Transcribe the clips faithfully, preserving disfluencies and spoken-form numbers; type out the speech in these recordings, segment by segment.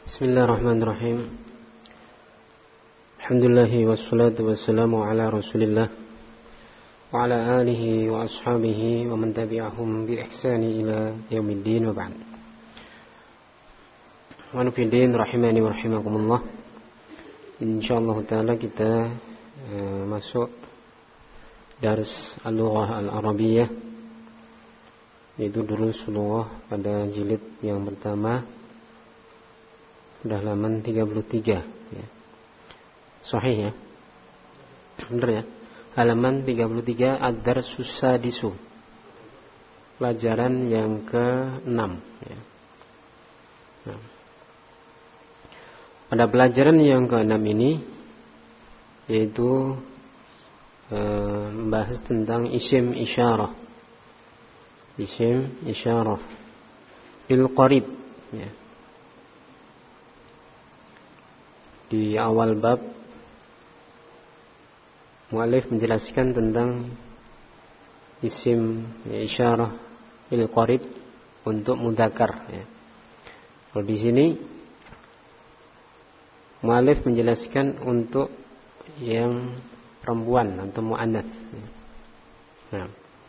Bismillahirrahmanirrahim. Alhamdulillah wassalatu wassalamu ala Rasulillah wa ala alihi wa ashabihi wa man tabi'ahum bi ihsani ila yaumiddin wa ba'd. Wa nufidin rahimani wa rahimakumullah. Insyaallah taala kita uh, masuk dars al-lughah al-arabiyyah, yaitu durus lughah pada jilid yang pertama, sudah halaman tiga puluh tiga ya. Sahih ya? Benar ya? Halaman tiga puluh tiga, ad-darsus sadisu, pelajaran yang keenam ya. Nah, pada pelajaran yang keenam ini yaitu eh, membahas tentang isim isyarah. Isim isyarah bil qarib ya. Di awal bab mu'allif menjelaskan tentang isim ya, isyarah bil qarib untuk mudzakkar ya. Kalau di sini mu'allif menjelaskan untuk yang perempuan atau muannats ya. Nah,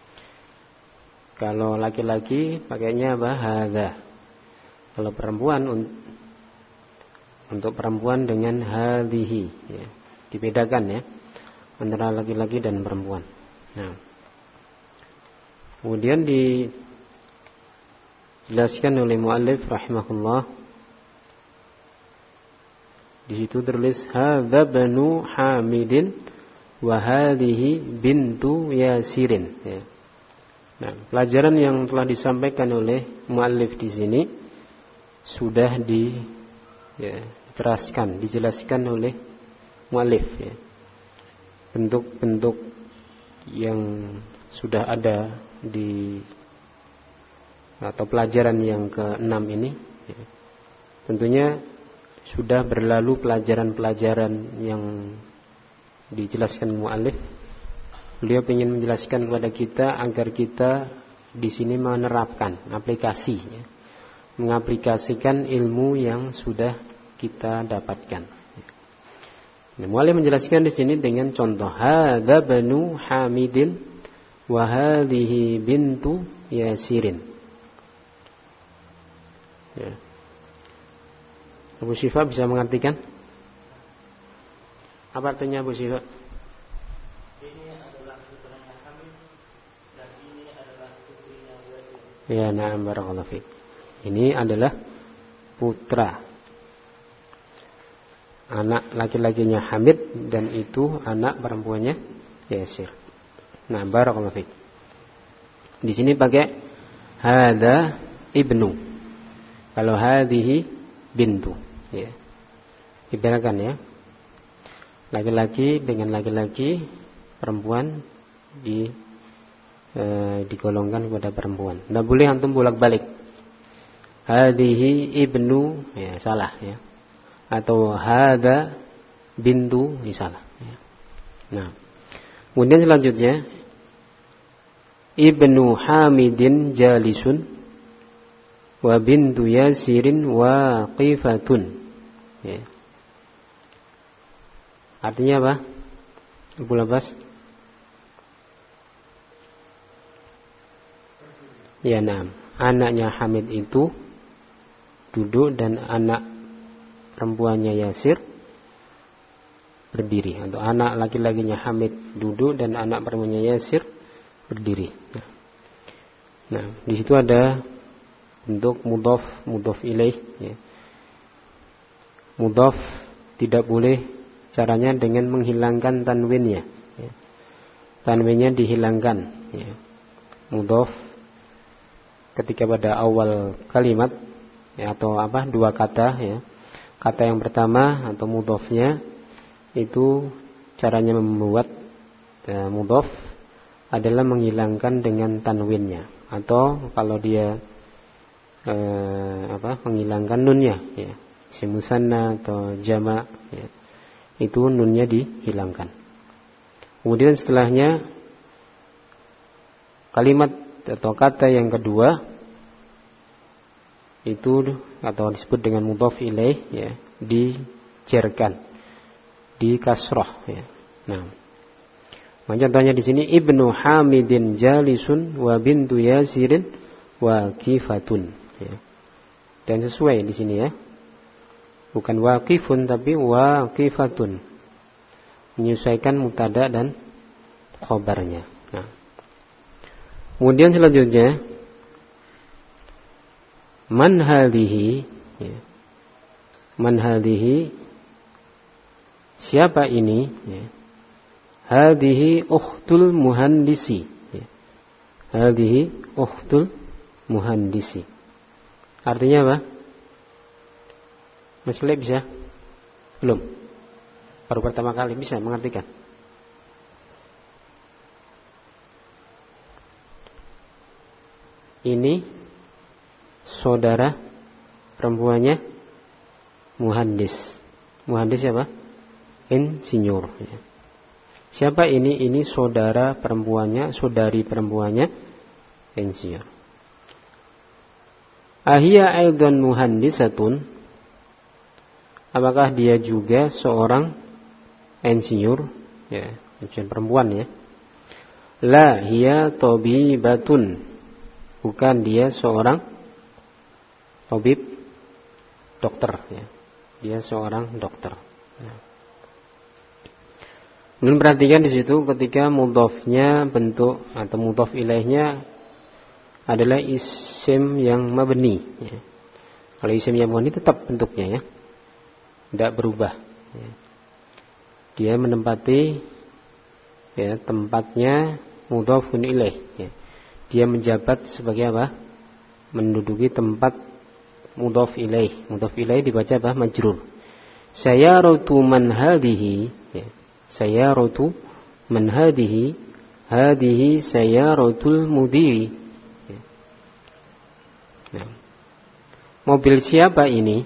kalau laki-laki pakainya apa? Hadza. Kalau perempuan untuk perempuan dengan hadhihi ya. Dibedakan ya antara laki-laki dan perempuan. Nah, kemudian dijelaskan oleh muallif rahimahullah, di situ tertulis hadza banu Hamidin wa hadhihi bintu Yasirin ya. Nah, pelajaran yang telah disampaikan oleh muallif di sini sudah di ya, diteraskan, dijelaskan oleh muallif ya. Bentuk-bentuk yang sudah ada di atau pelajaran yang keenam ini ya. Tentunya sudah berlalu pelajaran-pelajaran yang dijelaskan muallif. Beliau ingin menjelaskan kepada kita agar kita di sini menerapkan aplikasi ya. Mengaplikasikan ilmu yang sudah kita dapatkan. Nah, muallif menjelaskan di sini dengan contoh hadza banu Hamidin wa hadhihi bintu Yasirin. Ya. Abu Syifa bisa mengartikan? Apa artinya Abu Syifa? Ini adalah putranya Hamid dan ini adalah putrinya Yasir. Ya, na'am, barakallahu fiik. Ini adalah putra, anak laki-lakinya Hamid, dan itu anak perempuannya Yasir. Nah, barakallahu fiik. Di sini pakai hadza ibnu. Kalau hadhihi bintu ya. Dibedakan ya. Laki-laki dengan laki-laki, perempuan di e, digolongkan kepada perempuan. Tidak boleh antum bolak-balik. Hadhihi ibnu ya, salah ya. Atau hadza bintu, ini salah ya. Nah, kemudian selanjutnya ibnu Hamidin jalisun wa bintu Yasirin waqifatun ya. Artinya apa? Abu Labas? Ya, nah, anaknya Hamid itu duduk dan anak perempuannya Yasir berdiri. Atau anak laki-lakinya Hamid duduk dan anak perempuannya Yasir berdiri. Nah, nah di situ ada bentuk mudhaf, mudhaf ilaih ya. Mudhaf tidak boleh caranya dengan menghilangkan tanwinnya ya. Tanwinnya dihilangkan ya. Mudhaf ketika pada awal kalimat ya, atau apa dua kata ya. Kata yang pertama atau mudhafnya itu caranya membuat ya, mudhaf adalah menghilangkan dengan tanwinnya, atau kalau dia eh, apa menghilangkan nunnya ya, isim musanna atau jama ya, itu nunnya dihilangkan. Kemudian setelahnya kalimat atau kata yang kedua itu atau disebut dengan mudhaf ilaih ya, dijerkan, di kasrah ya. Nah, contohnya di sini Ibnu Hamidin jalisun wa bintu Yasirin waqifatun ya. Dan sesuai di sini ya. Bukan waqifun tapi waqifatun. Menyesuaikan mubtada dan khabarnya. Nah. Kemudian selanjutnya man hadhihi ya. Man hadhihi siapa ini ya. Hadhihi ukhtul muhandisi ya. Hadhihi ukhtul muhandisi. Artinya apa? Masih lebih bisa? Belum? Baru pertama kali bisa mengartikan. Ini saudara perempuannya muhandis. Muhandis siapa? Insinyur ya. Siapa ini? Ini saudara perempuannya, saudari perempuannya insinyur. Ahia aidan muhandisatun. Apakah dia juga seorang insinyur? Ya, insinyur perempuan ya. La hiya tabibatun. Bukan dia seorang tabib, dokter ya. Dia seorang dokter. Ya. Kemudian perhatikan di situ ketika mudhafnya bentuk atau mudhaf ilaihnya adalah isim yang mabni ya. Kalau isim yang mabni tetap bentuknya ya, tidak berubah ya. Dia menempati ya, tempatnya mudhafun ilaih ya. Dia menjabat sebagai apa? Menduduki tempat mudhaf ilaih. Mudhaf ilaih dibaca apa? Majrur. Sayaratu man hadhihi ya. Sayaratu man hadhihi. Hadhihi sayaratul mudiri. Nah, mobil siapa ini?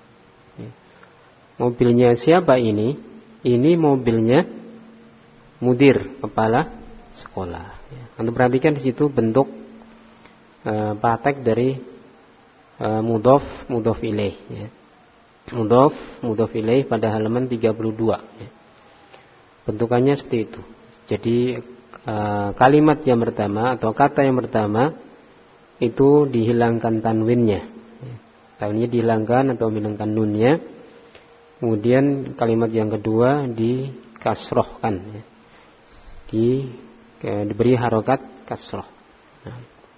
Mobilnya siapa ini? Ini mobilnya mudir, kepala sekolah. Anda perhatikan di situ bentuk e, praktek dari e, mudhaf mudhaf ilaih. Ya. Mudhaf mudhaf ilaih pada halaman tiga puluh dua. Ya. Bentukannya seperti itu. Jadi e, kalimat yang pertama atau kata yang pertama itu dihilangkan tanwinnya, tanwinnya dihilangkan atau menghilangkan nunnya. Kemudian kalimat yang kedua dikasrohkan, ya. di ya, diberi harokat kasroh. Nah.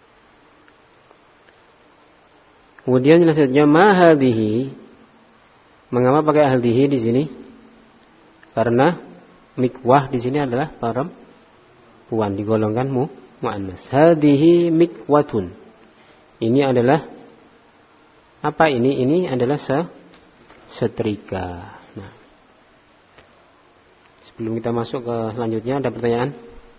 Kemudian selanjutnya ma hadhihi. Mengapa pakai hadhihi di sini? Karena mikwah di sini adalah perempuan, digolongkan mu muannas. Hadhihi mikwatun. Ini adalah apa ini? Ini adalah se setrika. Nah, sebelum kita masuk ke selanjutnya, ada pertanyaan?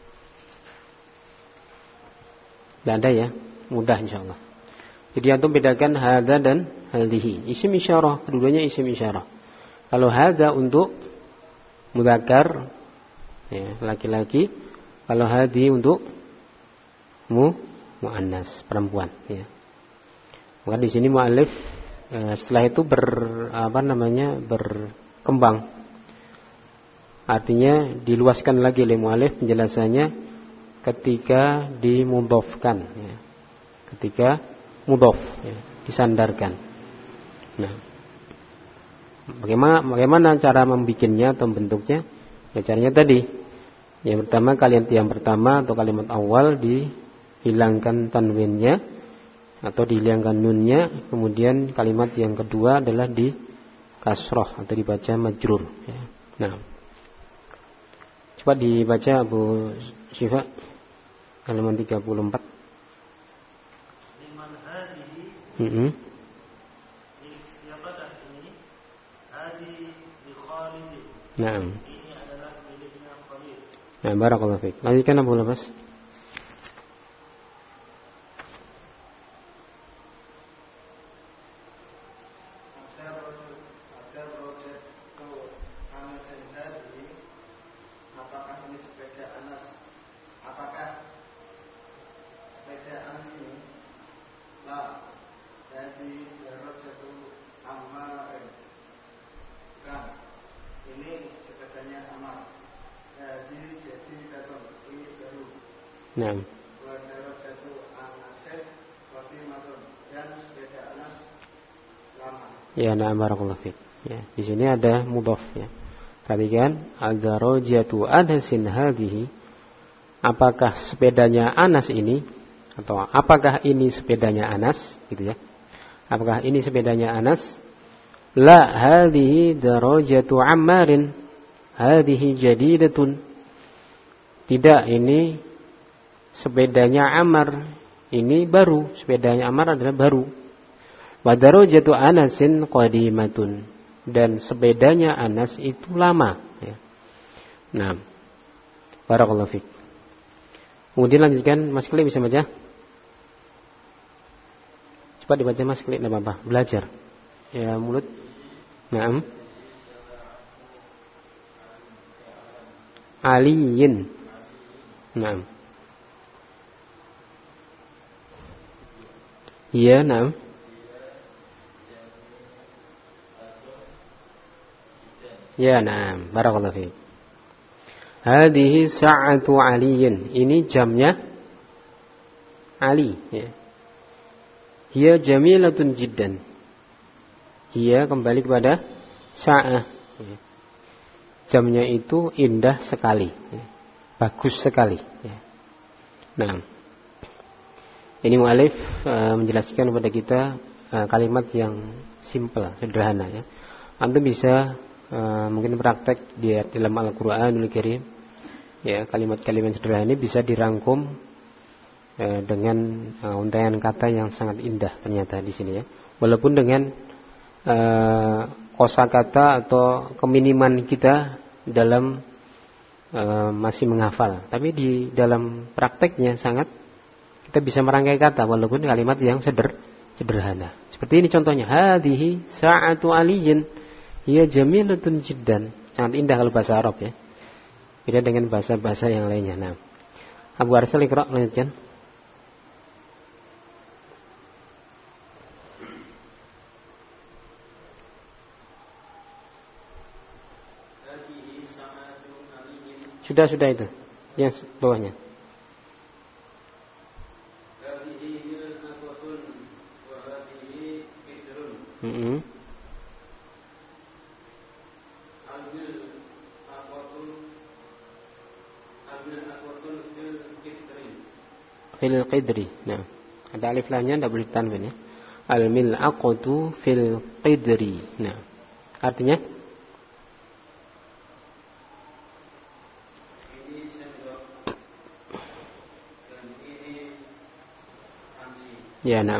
Tidak ada ya? Mudah insyaallah. Jadi antum bedakan hadza dan hadhihi. Isim isyarah, keduanya isim isyarah. Kalau hadza untuk mudzakkar ya, laki-laki, kalau hadhi untuk mu muannas, perempuan ya. Maka di sini muallif eh, setelah itu ber apa namanya berkembang. Artinya diluaskan lagi oleh muallif penjelasannya ketika dimudhafkan ya. Ketika mudhaf ya, disandarkan. Nah, bagaimana bagaimana cara membikinnya atau bentuknya? Ya caranya tadi. Yang pertama kalimat yang pertama atau kalimat awal dihilangkan tanwinnya atau dihilangkan nunnya, kemudian kalimat yang kedua adalah di kasroh atau dibaca majrur ya. Nah, coba dibaca Abu Syifa halaman tiga puluh empat. Liman hadhihi Mm-hmm. milik siapakah ini? Hadi li Khalid. Nah, Ini adalah miliknya Khalid. nah barakallahu fiik. Lanjutkan Abu Labas. Apakah ini sepeda Anas? Apakah sepeda Anas ini? La, jadi Nah. Ya, nah barakallahu fiik. Ya, di sini ada mudhaf ya. Perhatikan, ad-darajatu Anasin hadhihi. Apakah sepedanya Anas ini atau apakah ini sepedanya Anas gitu ya. Apakah ini sepedanya Anas? La hadhihi darajatu Ammarin. Hadhihi jadidatun. Tidak, ini sepedanya Ammar. Ini baru, sepedanya Ammar adalah baru. Wa darajatu Anasin qadimatun. Dan sepedanya Anas itu lama ya. Nah, barakallahu fiik. Kemudian lanjutkan, Mas Kli bisa baca? Cepat dibaca Mas Kli, enggak apa-apa, belajar. Ya, mulut. Naam. Aliyin. Naam. Iya, naam. Ya, naam. Barakallahu fiik. Hadhihi sa'atu Aliyin. Ini jamnya Ali ya. Hiya jamilatun jiddan. Hiya kembali kepada sa'ah ya. Jamnya itu indah sekali ya. Bagus sekali ya. Nah, ini mu'alif uh, menjelaskan kepada kita uh, kalimat yang simpel, sederhana ya. Antum bisa uh, mungkin praktek di dalam Al-Qur'anul Karim ya, kalimat-kalimat sederhana ini bisa dirangkum uh, dengan uh, untaian kata yang sangat indah ternyata di sini ya. Walaupun dengan uh, kosakata atau keminiman kita dalam uh, masih menghafal, tapi di dalam prakteknya sangat kita bisa merangkai kata walaupun kalimat yang seder, sederhana. Seperti ini contohnya, hadhihi sa'atu Aliyin hiya jamilatun jiddan. Sangat indah kalau bahasa Arab ya. Beda dengan bahasa-bahasa yang lainnya. Nah, Abu Arsal Iqra, lanjutkan. Sudah, sudah itu. Yang bawahnya. Mm-hmm. Fil qidri. Nah, ada alif lamnya tidak boleh ditanwin ya. Al mil'aqatu fil qidri. Nah, artinya ini sendok dan ini panci. Ya, nah.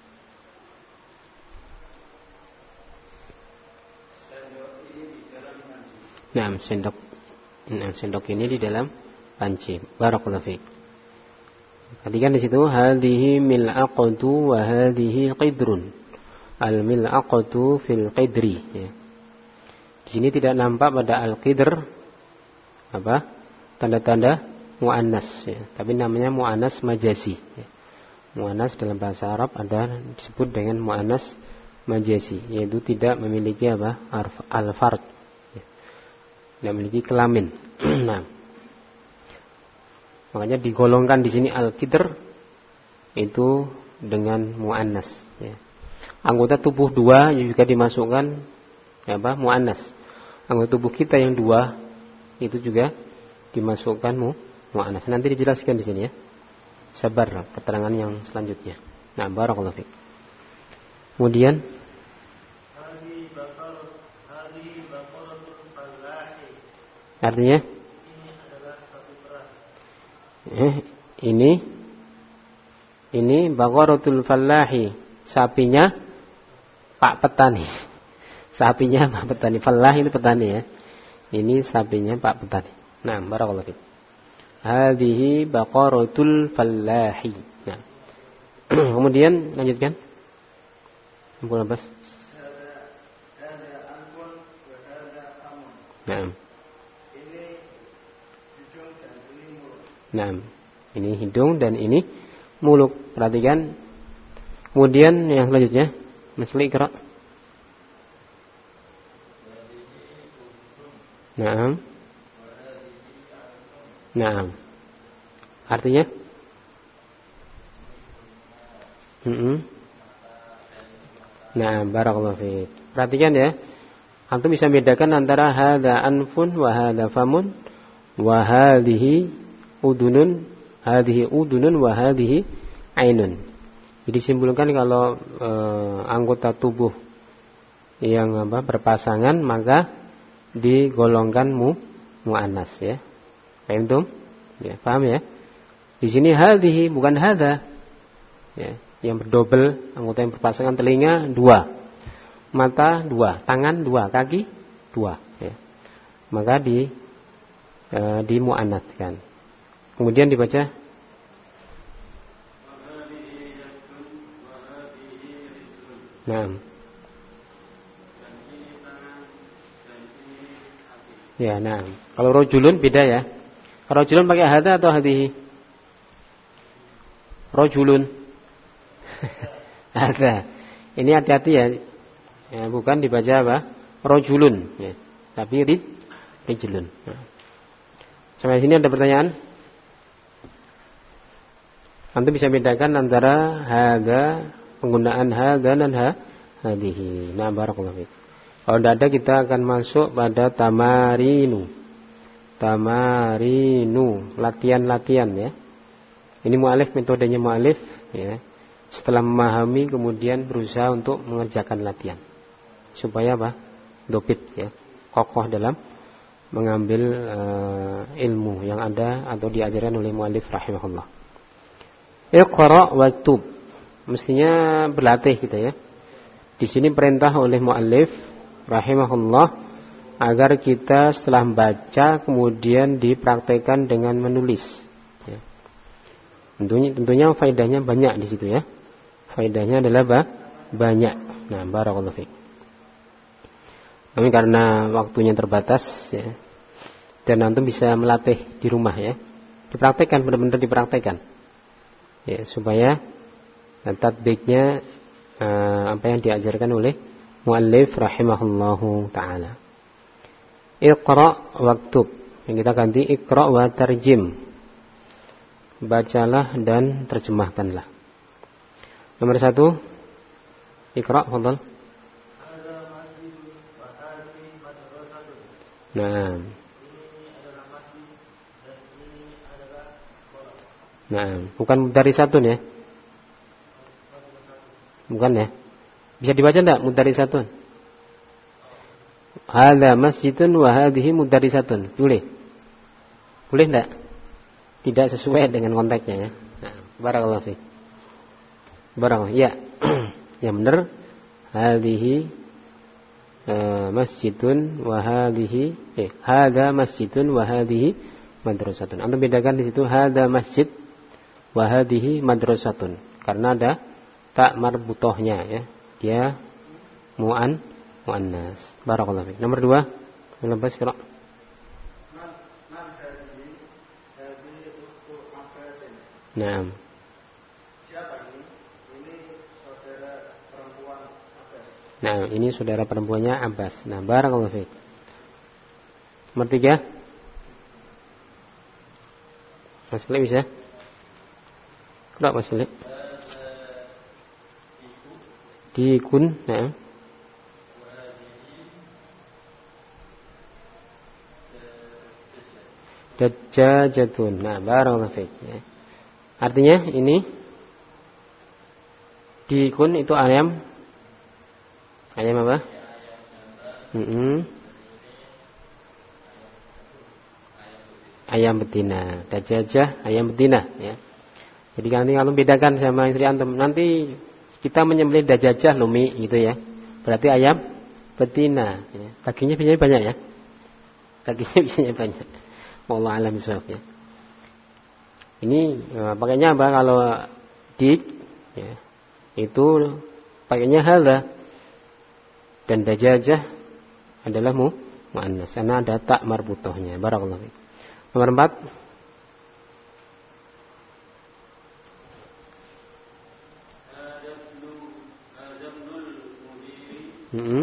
Sendok ini di dalam panci. Nah, sendok. Nah, sendok ini di dalam panci. Barakallahu fiik. Perhatikan di situ, hadhihi mil'aqatu wa hadhihi qidrun. Al mil'aqatu fil qidri ya. Di sini tidak nampak pada al-qidr apa? Tanda-tanda muannas ya, tapi namanya muannas majazi ya. Muannas dalam bahasa Arab ada disebut dengan muannas majazi, yaitu tidak memiliki apa? Al-fard ya. Tidak memiliki kelamin. Nah, makanya digolongkan di sini al-qidr itu dengan muannas ya. Anggota tubuh dua juga dimasukkan ya apa? Muannas. Anggota tubuh kita yang dua itu juga dimasukkan mu muannas. Nanti dijelaskan di sini ya. Sabar keterangan yang selanjutnya. Nah, barakallahu fiik. Kemudian artinya Eh, ini ini baqaratul fallahi, sapinya Pak Petani. Sapinya Pak Petani. Fallah itu petani ya. Ini sapinya Pak Petani. Nah, barakallahu fiik. Hadhihi baqaratul fallahi. Nah. Kemudian lanjutkan. Ampun Abbas. Nah. Nah, ini hidung dan ini mulut. Perhatikan. Kemudian yang selanjutnya, Masli Iqra. Nah. Nah. Artinya? Mm-mm. Nah, barakallahu fiik. Perhatikan ya. Antum bisa bedakan antara hadza anfun wa hadza famun wa hadhihi udunun, hadhihi udunun wa hadhihi ainun. Jadi simpulkan kalau e, anggota tubuh yang apa berpasangan maka digolongkan mu muannas ya. Paham tuh? Ya, paham ya? Di sini hadhihi bukan hadza. Ya, yang berdobel, anggota yang berpasangan, telinga dua, mata dua, tangan dua, kaki dua ya. Maka di e, dimuannaskan. Kemudian dibaca Naam. Ya, naam. Kalau rojulun beda ya. Rojulun pakai hadza atau hadhihi? Rojulun. Hadza. Ini hati-hati ya. Ya, bukan dibaca apa? Rojulun ya. Tapi rid rijlun. Nah. Sampai sini ada pertanyaan? Antum bisa bedakan antara hadza, penggunaan hadza dan ha, hadhihi. Nah, barakallahu fiik. Kalau tidak ada kita akan masuk pada tamarinu. Tamarinu, latihan-latihan ya. Ini mu'alif, metodenya mu'alif ya. Setelah memahami kemudian berusaha untuk mengerjakan latihan. Supaya apa? Dopit ya. Kokoh dalam mengambil uh, ilmu yang ada atau diajarkan oleh mu'alif rahimahullah. Iqra' waktub. Mestinya berlatih kita ya. Di sini perintah oleh mu'alif rahimahullah agar kita setelah membaca kemudian dipraktekkan dengan menulis. Ya. Tentunya, tentunya faedahnya banyak di situ ya. Faedahnya adalah bah, banyak. Nah, barakallahu fiik. Tapi karena waktunya terbatas ya, dan antum bisa melatih di rumah ya, dipraktekkan, benar-benar dipraktekkan ya, supaya tatbiknya uh, apa yang diajarkan oleh muallif rahimahullahu ta'ala. Iqra' waktub, yang kita ganti iqra' wa tarjim, bacalah dan terjemahkanlah. Nomor satu, iqra', fadhal. Nah, nah, bukan mudarisatun ya, bukan ya. Bisa dibaca enggak mudarisatun? Hadza masjidun wa hadhihi mudarisatun. Boleh? Boleh enggak? Tidak sesuai dengan konteksnya ya. Nah, barakallahu fiik. Barakallahu. Ya. Yang benar hadhihi Uh, masjidun wa hadhihi eh hadza masjidun wa hadhihi madrasatun. Antum bedakan di situ hadza masjid wa hadhihi madrasatun karena ada tak marbutohnya ya. Dia mu'an muannas. Barakallahu fiik. Nomor dua, lepas kira. Naam. Nah, ini saudara perempuannya Abbas. Nah, barakallahu fiik. Nomor tiga. Mas Philip bisa? Kenapa Mas Philip? Dikun, nah. Dajjajatun. Nah, barakallahu fiik. Ya. Artinya ini dikun itu ayam. Ayam apa? Mm-mm. Ayam betina. Dajajah ayam betina ya. Jadi nanti kalau bedakan sama istri antum, nanti kita menyembelih dajajah lumi gitu ya. Berarti ayam betina ya. Dagingnya biasanya banyak ya. Dagingnya biasanya banyak. Wallahu a'lam bishawab ya. Ini ya, pakainya apa kalau dik ya. Itu pakainya hadza. Dan dajajah adalah mu muannas karena ada tak marbutohnya. Barakallahu fiik. Nomor empat. Mm-hmm.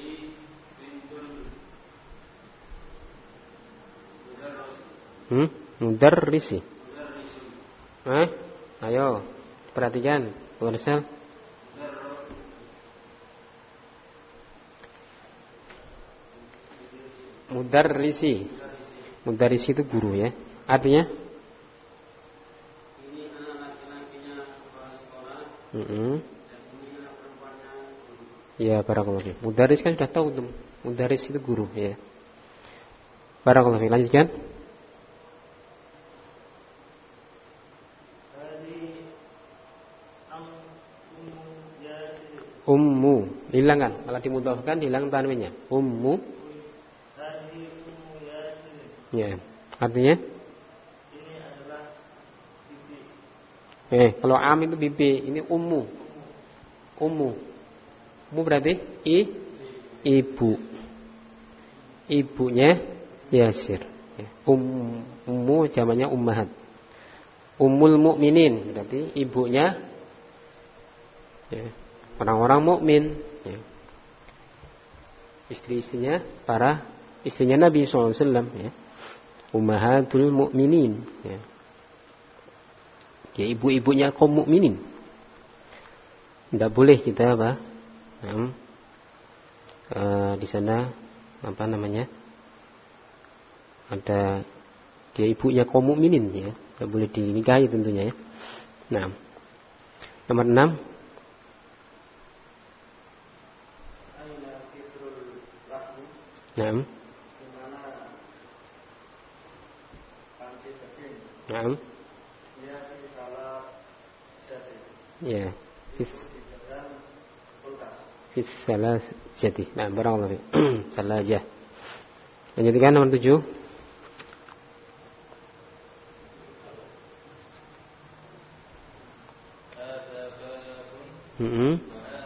Hmm? Mudarrisi. Eh? Ayo, perhatikan, Warsal. Mudarrisi. Mudarrisi itu guru ya. Artinya? Ini anak laki-lakinya kepala sekolah. Mm-hmm. Dan ini anak perempuannya guru. Ya, barakallahu fiik. Mudarris kan sudah tahu tuh. Mudarris itu guru ya. Barakallahu fiik. Lanjutkan. Ummu, hilangkan. Kalau dimudhafkan hilang tanwinnya. Ummu. Ya, artinya? Ini adalah bibi. Eh, kalau am itu bibi, ini ummu. Ummu. Ummu berarti i ibu. Ibunya Yasir. Ya. Um, ummu jamannya ummahat. Ummul mukminin berarti ibunya ya, orang-orang mukmin. Ya. Istri-istrinya para istrinya Nabi shallallahu alaihi wasallam. Ya. Ummahatul mukminin. Ya. Ya, ibu-ibunya kaum mukminin. Tidak boleh kita apa? Nah, uh, di sana apa namanya? Ada dia ibunya kaum mukminin ya. Tidak boleh dinikahi tentunya ya. Nah, nomor enam. Nah, nah, ya, fis, fis salah jadi. Nah, barakallahu fiik. Salah aja. Lanjutkan nomor tujuh. Hmm.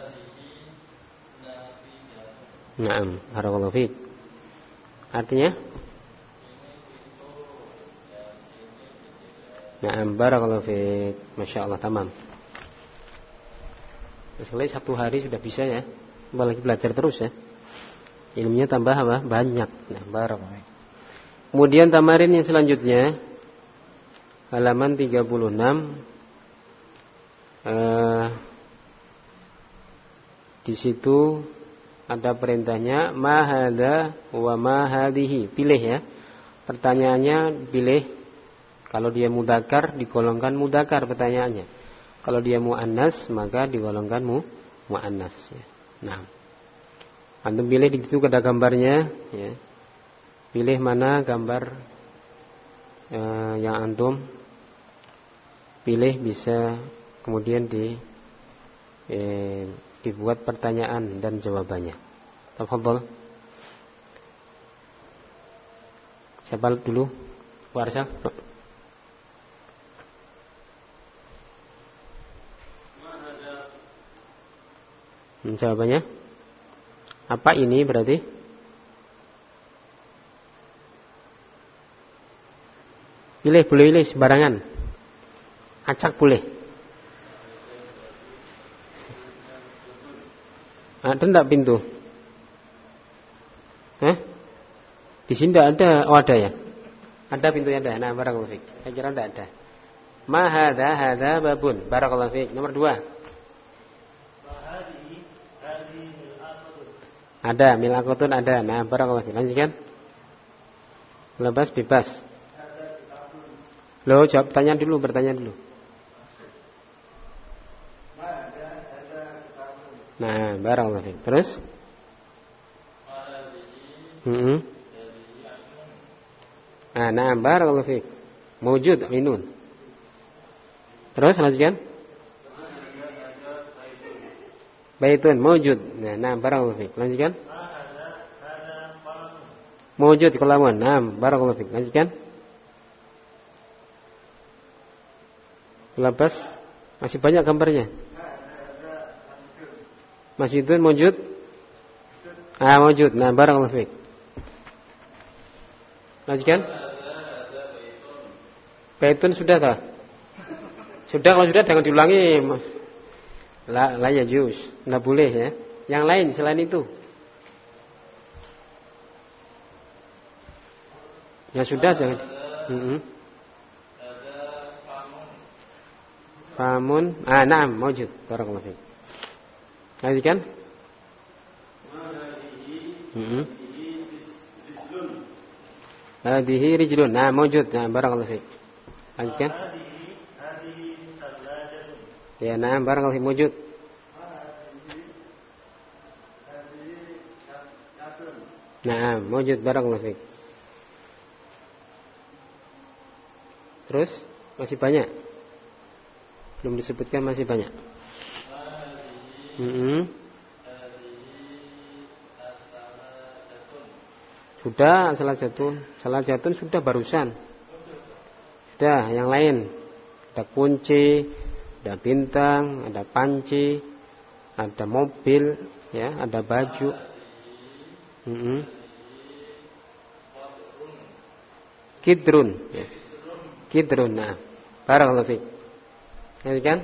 Naam, barakallahu fiik. Artinya? Naam, barakallahu fiik. Masya Allah, tamam. Sekali satu hari sudah bisa ya. Apalagi belajar terus ya. Ilmunya tambah apa? Banyak. Nah, barakallahu fiik. Kemudian tamarin yang selanjutnya halaman tiga puluh enam. Eh, di situ ada perintahnya ma hadza wa ma hadhihi. Pilih ya. Pertanyaannya pilih. Kalau dia mudzakkar digolongkan mudzakkar pertanyaannya. Kalau dia muannas maka digolongkan mu muannas ya. Nah. Antum pilih di situ ada gambarnya ya. Pilih mana gambar eh, yang antum pilih bisa kemudian di eh, dibuat pertanyaan dan jawabannya. Tafadhol. Siapa dulu? Warsa. Hmm, jawabannya apa ini berarti? Pilih, boleh pilih sembarangan. Acak boleh. Ada enggak pintu? Hah? Di sini enggak ada. Oh ada ya. Ada pintunya ada. Nah, barakallahu fiik. Saya kira enggak ada. Ma hadza hadza babun. Barakallahu fiik. Nomor dua. Ada, milakutun ada. Nah, barakallahu fiik. Lanjutkan. Bebas bebas. Loh, jawab tanya dulu, bertanya dulu. Nah, barakallahu fiik. Terus? Hmm. Ah, nah, barakallahu fiik. Mawjud minun. Terus lanjutkan. Baitun mawjud. Nah, nah barakallahu fiik. Lanjutkan. Mawjud kalamun. Nah, barakallahu fiik. Lanjutkan. Lepas masih banyak gambarnya. Masjidun mawjud. Ah, mawjud. Nah, barakallahu fiik. Lanjutkan. Baitun sudah tak? Sudah, kalau sudah jangan diulangi. La, la ya juz. Nggak boleh ya. Yang lain selain itu. Yang sudah jangan. Mm-hmm. famun. Ah, na'am, mawjud. Barakallahu fiik. Lanjutkan. Hmm. Hadhihi rijlun. Nah, mawjud. Nah, barakallahu fiik. Lanjutkan. Ya, nah, barakallahu fiik, mawjud. Nah, mawjud, barakallahu fiik. Terus masih banyak. Belum disebutkan, masih banyak. Hmm. Sudah salah jatun, salah jatun sudah barusan. Sudah, yang lain. Ada kunci, ada bintang, ada panci, ada mobil, ya, ada baju. Hmm. Kidrun, ya. Kidrun, nah. Barakallahu fiik. Ya kan?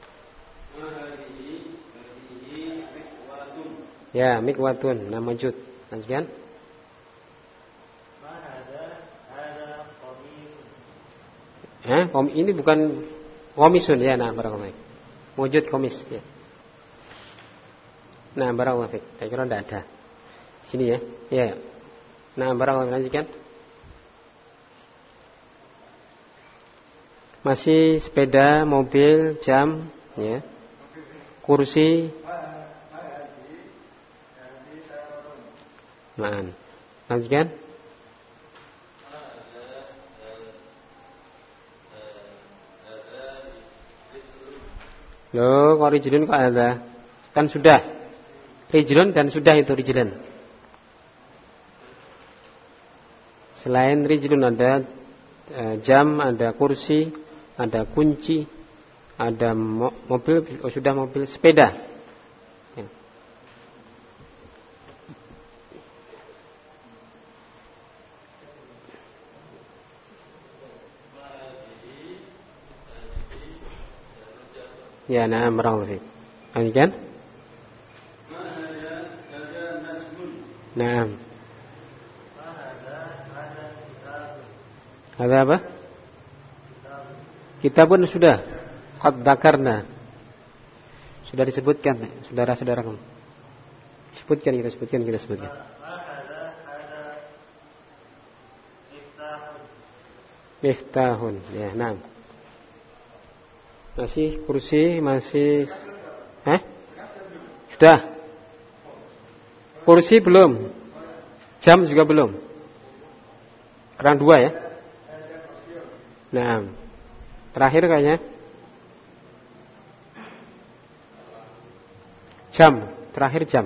Ya, mikwatun, nama jud. Lanjutkan. Eh, kom ini bukan komisun ya, nah barakallahu fiik. Wujud komis ya. Nah, barakallahu fiik. Saya kira enggak ada. Sini ya. Ya. Nah, barakallahu fiik, lanjutkan. Masih sepeda, mobil, jam, ya. Kursi. Nah, lanjutkan. Loh, kok rijlun kok ada? Kan sudah. Rijlun dan sudah itu rijlun. Selain rijlun ada e, jam, ada kursi, ada kunci, ada mo- mobil, oh sudah mobil, sepeda. Ya. Ya, nah, barakallahu fiik. Lanjutkan. Nah. Ada apa? Kita pun sudah qad dzakarna. Sudah disebutkan, saudara-saudara kamu. Sebutkan, kita sebutkan, kita sebutkan. Miftahun. Ya, nah. Masih kursi, masih eh? Sudah. Kursi belum. Jam juga belum. Kurang dua ya. Nah, terakhir kayaknya jam, terakhir jam.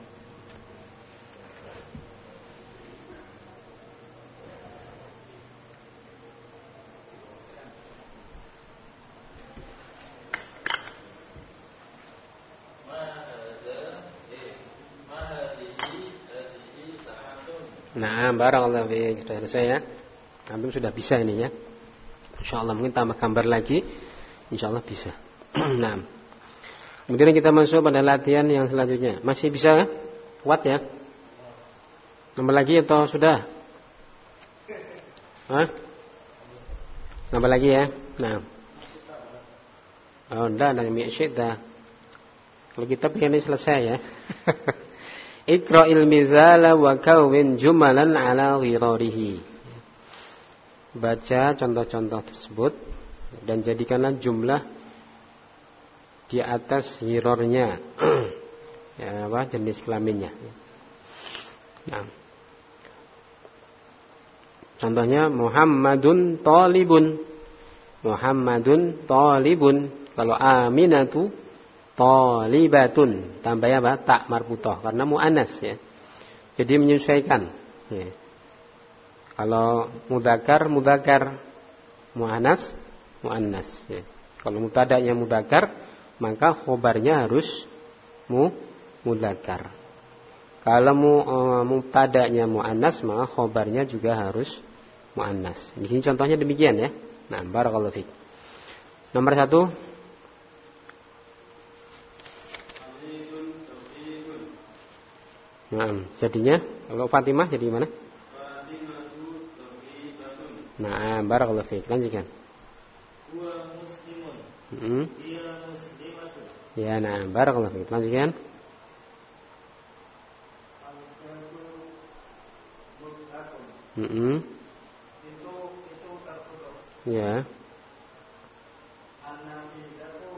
Nah, barakallahu fiik. Sudah selesai ya. Antum sudah bisa ini ya. Insyaallah mungkin tambah gambar lagi. Insyaallah bisa. Nah. Kemudian kita masuk pada latihan yang selanjutnya. Masih bisa kan? Kuat ya? Nambah lagi atau sudah? Hah? Nambah lagi ya? Nah. Oh, enggak, enggak mi'syiddah. Kalau kita pengen ini selesai ya. Iqra'il mizala wa kawwin jumalan ala ghirarihi. Baca contoh-contoh tersebut dan jadikanlah jumlah di atas ghirarnya. Ya, apa jenis kelaminnya. Nah. Contohnya Muhammadun talibun. Muhammadun talibun. Kalau Aminatu talibatun, tambahnya apa? Tak marbutoh karena muannas ya. Jadi menyesuaikan. Ya. Kalau mudzakkar mudzakkar, muannas muannas ya. Kalau mubtada'nya mudzakkar, maka khobarnya harus mu mudzakkar. Kalau mu e, mubtada'nya muannas, maka khobarnya juga harus muannas. Di sini contohnya demikian ya. Nah, barakallahu fiik. Nomor satu. Nah, jadinya kalau Fatimah jadi mana? Nah, barakallahu fiik. Lanjutkan. Huwa muslimun. Mm-mm. Hiya muslimatun. Ya, nah, barakallahu fiik. Lanjutkan. Al-jannatu mut'atun. Mm-mm. Itu itu tertutup. Ya. An-nafidatu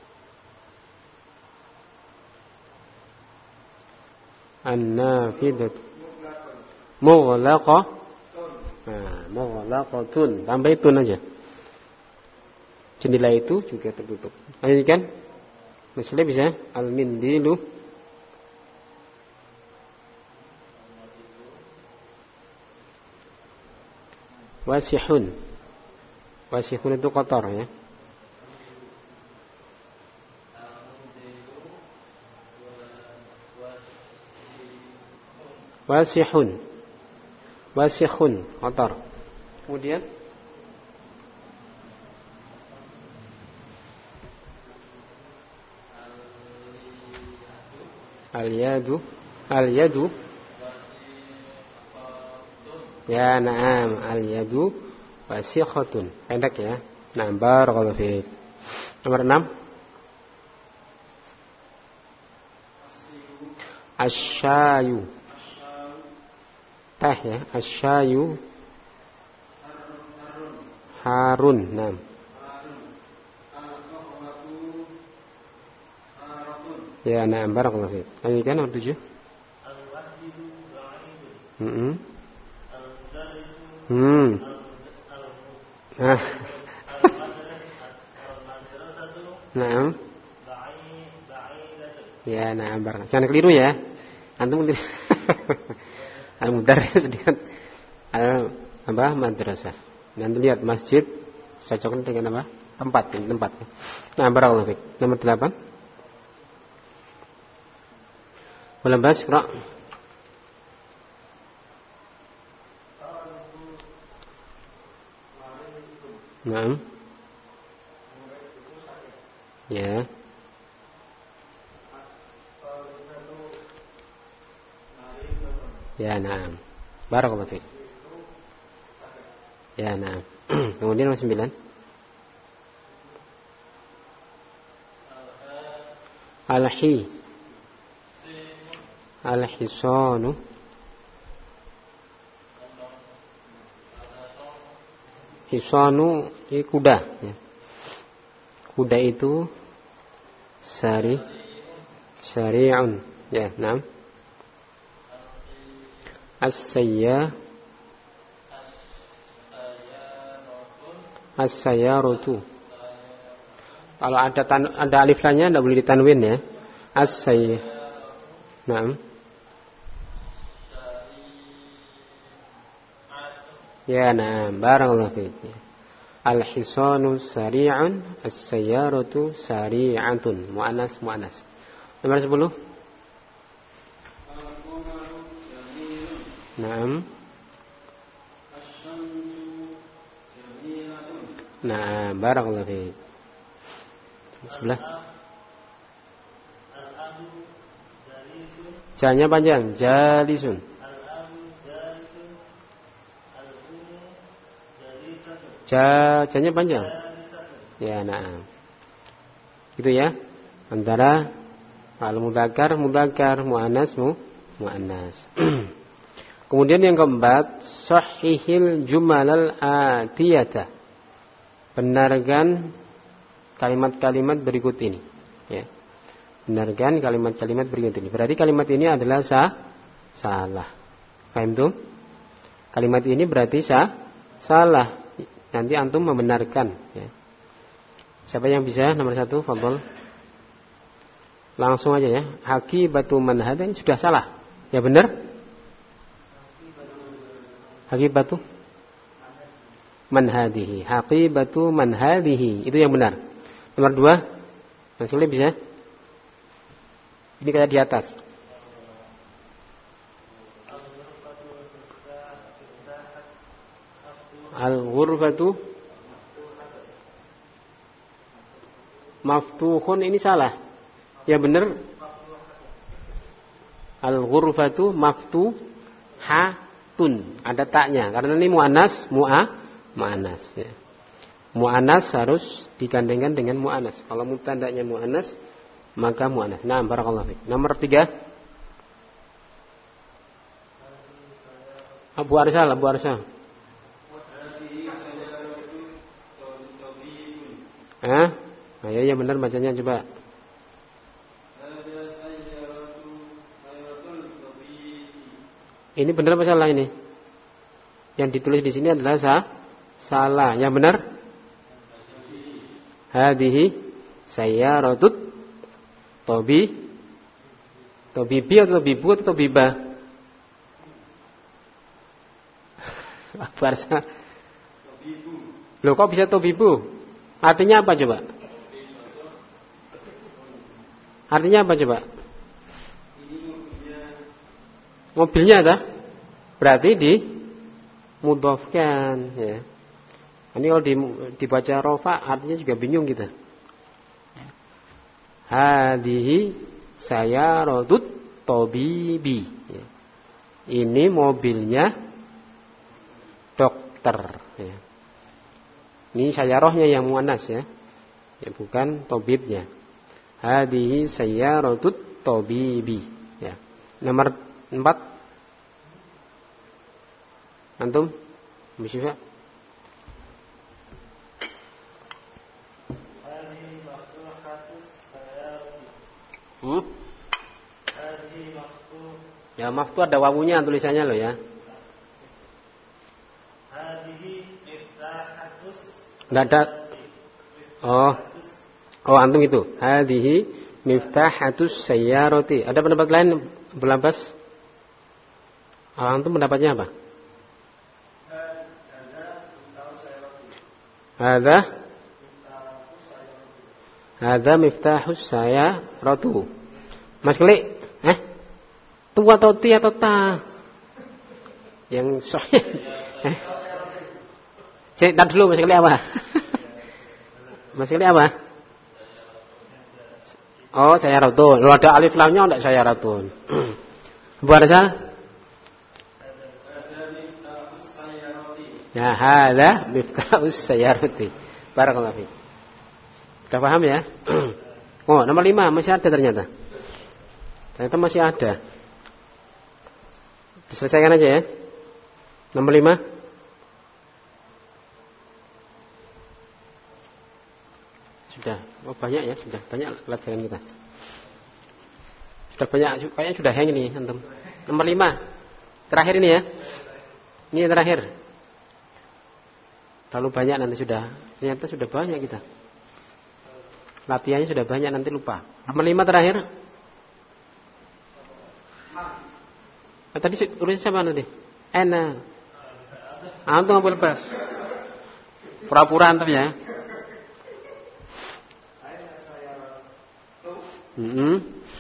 An-nafidat mutlaqun. mughlaqah. Tun. Nah, mughlaqatun. Tambah tun aja. Jendela itu juga tertutup. Lanjutkan. Misalnya bisa al-mindilu wasihun. Wasihun itu kotor ya. Wasihun. Wasihun kotor. Kemudian al-yadu al-yadu ya na'am al-yadu wasikhatun. Pendek ya. Nah, barakallahu fiik. Nomor enam. Asyayu. Teh ya, asyayu. Harun. Nah. Ya, nah, barakallahu fiik. Lanjutkan nomor tujuh. al-wasilu ba'idun. Mm-mm. Al-mudarrisu Hmm. Nah. al-madrasatu Naam. ba'i ba'idatun. Ya, nah, barakallahu. Jangan keliru ya. Antum keliru. Al-mudarris dengan al apa? Madrasah. Nanti lihat masjid cocoknya dengan apa? Tempat, tempat. Nah, barakallahu fiik. Nomor delapan. Boleh bahas, Ra? Naam. Ya. Ya, naam. Barakallahu fiik. Ya, naam. Kemudian nomor sembilan. Al-hi. Al-hisanu. Hisanu ini kuda ya. Kuda itu sari syari'un ya, enam. As-sayya As-sayyaratu. Kalau ada tan, ada alif lamnya enggak boleh ditanwin ya. As-sayya. Naam. Ya, nah, barakallahu fiik. Al-hisanu sari'un, as-sayyaratu sari'atun. Muannas muannas. Nomor sepuluh. Naam. Nah, barakallahu fiik. Sebelah. Al-abu jalisun. Janya panjang, jalisun. Al-abu jalisun. Al-ummu jalisatun. Ja, janya panjang. Jalisatun. Ya, nah. Gitu ya. Antara al-mudzakkar, mudzakkar, muannas, mu, muannas. Kemudian yang keempat, sahihil jumalal atiyata. Benarkan kalimat-kalimat berikut ini. Ya. Benarkan kalimat-kalimat berikut ini. Berarti kalimat ini adalah sah, salah. Paham tuh? Kalimat ini berarti sah, salah. Nanti antum membenarkan. Ya. Siapa yang bisa? Nomor satu, fadhol. Langsung aja ya. Hakibatu man hadha sudah salah. Ya benar? Hakibatu man hadhihi. Hakibatu man hadhihi. Itu yang benar. Nomor dua, langsung bisa. Ini kata di atas. Al-ghurfatu maftuhun, ini salah. Ya benar. Al-ghurfatu maftuhatun. Ada taknya karena ini muannas, mu'a, muannas ya. mu'anas harus digandengkan dengan mu'anas. Kalau mubtada'nya mu'anas, maka mu'anas. Nah, barakallahu fiik. Nomor tiga. Abu Arsal, Abu Arsal. Eh? Nah, ya, ya benar bacanya coba. Ini benar apa salah ini? Yang ditulis di sini adalah sah, salah. Yang benar? Hadihi sayyaratut tobi tobibi atau tobibu atau tobiba? Apa artinya? Loh, kok bisa tobibu? Artinya apa coba? Artinya apa coba? Mobilnya ada? Berarti di mudhofkan ya. Ini kalau dibaca rofa artinya juga bingung kita. Hadihi sayyaratut tobibi ya. Ini mobilnya dokter ya. Ini sayyarohnya yang muannas ya. Ya bukan tobibnya. Hadihi sayyaratut tobibi ya. Nomor empat. Antum? Musyifa? Hmm? Ya maftu ada wawunya tulisannya loh ya. Enggak ada. Oh. Oh, antum itu. Hadhihi miftahatus sayyarati. Ada pendapat lain Belabas? Antum pendapatnya apa? Hadza Hadza miftahus sayyaratu. Mas Klik, eh? Tu atau ti atau ta? Yang sahih. Eh? Cek tar dulu Mas Klik apa? Mas Klik apa? Oh, sayyaratun. Kalau ada alif lamnya enggak sayyaratun. Buat asal? Ya, hadza miftahus sayyarati. Barakallahu fiik. Sudah paham ya? Oh, nomor lima masih ada ternyata. Ternyata masih ada. Diselesaikan aja ya. Nomor lima. Sudah. Oh, banyak ya, sudah banyak pelajaran kita. Sudah banyak, kayaknya sudah hang ini antum. Nomor lima. Terakhir ini ya. Ini yang terakhir. Terlalu banyak nanti sudah. Ternyata sudah banyak kita. Latihannya sudah banyak nanti lupa. Nomor lima terakhir. Ah, tadi tulis siapa nanti? Ena. Antum nggak boleh lepas. Pura-pura antum ya. Mm-hmm.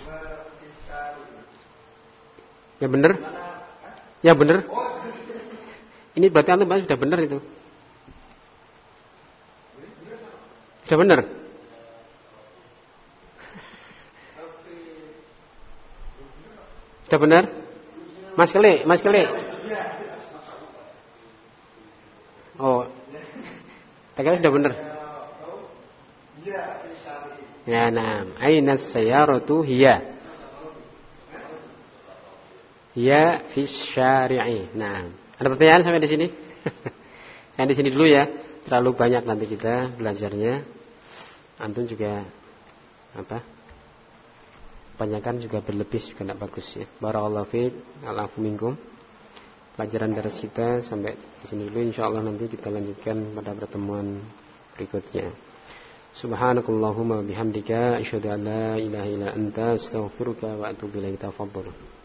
Ya benar. Ya benar. Ini berarti antum sudah benar itu. Sudah benar. Sudah benar? Mas Kele, Mas Kele. Oh. Tegaknya sudah benar. Ya, nah, aina sayyaratu hiya. Hiya fi syari'i. Nah, ada pertanyaan sampai di sini? Sampai di sini dulu ya. Terlalu banyak nanti kita belajarnya. Antum juga apa? Kebanyakan juga berlebih juga tidak bagus ya. Barakallahu fiik, alaikum minkum. Pelajaran dari kita sampai di sini dulu. Insyaallah nanti kita lanjutkan pada pertemuan berikutnya. Subhanakallahumma bihamdika asyhadu an la ilaha illa anta astaghfiruka wa atubu ilaik. Tafadhal.